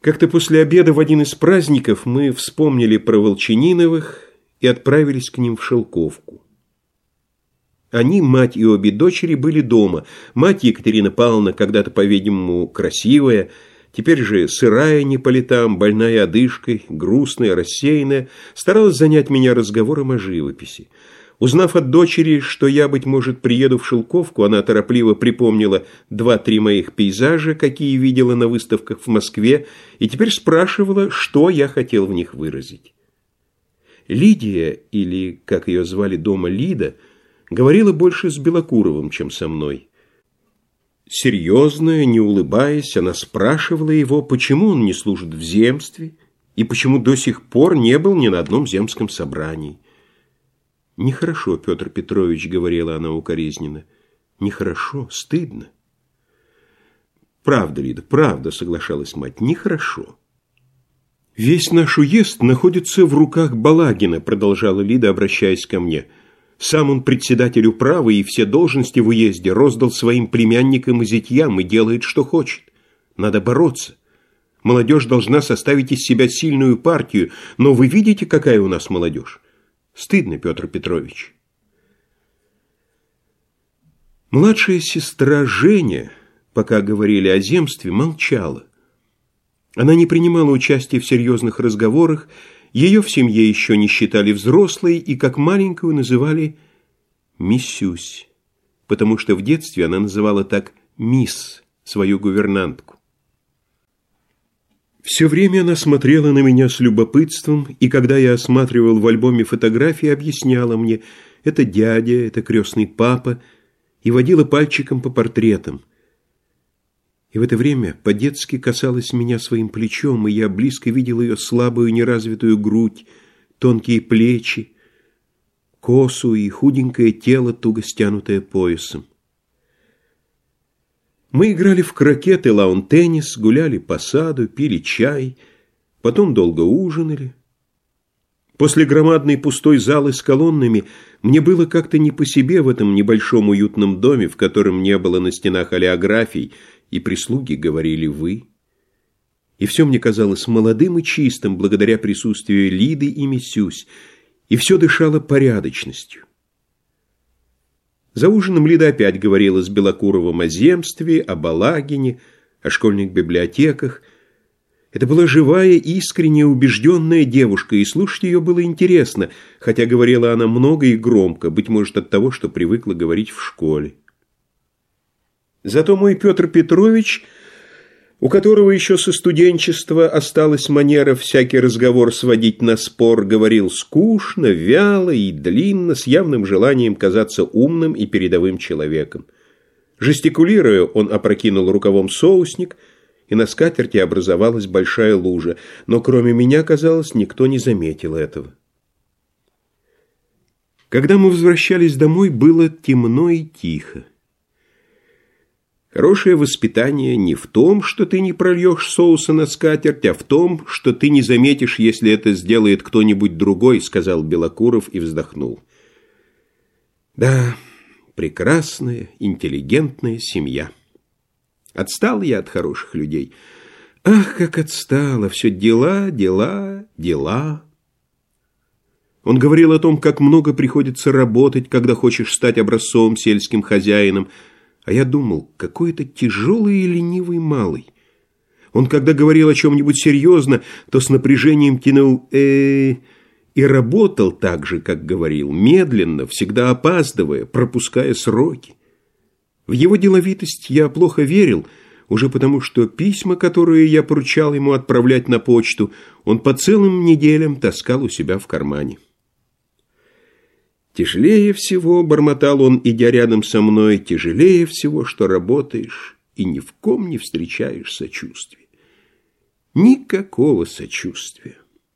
Как-то после обеда в один из праздников мы вспомнили про Волчаниновых и отправились к ним в Шелковку. Они, мать и обе дочери, были дома. Мать Екатерина Павловна, когда-то, по-видимому, красивая, теперь же сырая не по летам, больная одышкой, грустная, рассеянная, старалась занять меня разговором о живописи. Узнав от дочери, что я, быть может, приеду в Шелковку, она торопливо припомнила 2-3 моих пейзажа, какие видела на выставках в Москве, и теперь спрашивала, что я хотел в них выразить. Лидия, или, как ее звали дома, Лида, говорила больше с Белокуровым, чем со мной. Серьезная, не улыбаясь, она спрашивала его, почему он не служит в земстве и почему до сих пор не был ни на одном земском собрании. «Нехорошо, Петр Петрович», — говорила она укоризненно. «Нехорошо, стыдно». «Правда, Лида, правда», — соглашалась мать, — «нехорошо». «Весь наш уезд находится в руках Балагина», — продолжала Лида, обращаясь ко мне. «Сам он председатель управы и все должности в уезде роздал своим племянникам и зятьям и делает, что хочет. Надо бороться. Молодежь должна составить из себя сильную партию, но вы видите, какая у нас молодежь? Стыдно, Петр Петрович». Младшая сестра Женя, пока говорили о земстве, молчала. Она не принимала участия в серьезных разговорах, ее в семье еще не считали взрослой и как маленькую называли «Миссюсь», потому что в детстве она называла так «Мисс» свою гувернантку. Все время она смотрела на меня с любопытством, и когда я осматривал в альбоме фотографии, объясняла мне, это дядя, это крестный папа, и водила пальчиком по портретам. И в это время по-детски касалась меня своим плечом, и я близко видел ее слабую неразвитую грудь, тонкие плечи, косу и худенькое тело, туго стянутое поясом. Мы играли в крокет и лаун-теннис, гуляли по саду, пили чай, потом долго ужинали. После громадной пустой залы с колоннами мне было как-то не по себе в этом небольшом уютном доме, в котором не было на стенах олеографий, и прислуги говорили «вы». И все мне казалось молодым и чистым благодаря присутствию Лиды и Миссюсь, и все дышало порядочностью. За ужином Лида опять говорила с Белокуровым о земстве, о Балагине, о школьных библиотеках. Это была живая, искренняя, убежденная девушка, и слушать ее было интересно, хотя говорила она много и громко, быть может от того, что привыкла говорить в школе. Зато мой Петр Петрович, у которого еще со студенчества осталась манера всякий разговор сводить на спор, говорил скучно, вяло и длинно, с явным желанием казаться умным и передовым человеком. Жестикулируя, он опрокинул рукавом соусник, и на скатерти образовалась большая лужа, но кроме меня, казалось, никто не заметил этого. Когда мы возвращались домой, было темно и тихо. Хорошее воспитание не в том, что ты не прольешь соуса на скатерть, а в том, что ты не заметишь, если это сделает кто-нибудь другой, сказал Белокуров и вздохнул. Да, прекрасная, интеллигентная семья. Отстал я от хороших людей. Ах, как отстала, все дела, дела, дела. Он говорил о том, как много приходится работать, когда хочешь стать образцовым сельским хозяином. А я думал, какой это тяжелый и ленивый малый. Он, когда говорил о чем-нибудь серьезно, то с напряжением тянул и работал так же, как говорил, медленно, всегда опаздывая, пропуская сроки. В его деловитость я плохо верил, уже потому что письма, которые я поручал ему отправлять на почту, он по целым неделям таскал у себя в кармане. «Тяжелее всего, — бормотал он, идя рядом со мной, — тяжелее всего, что работаешь и ни в ком не встречаешь сочувствия. Никакого сочувствия.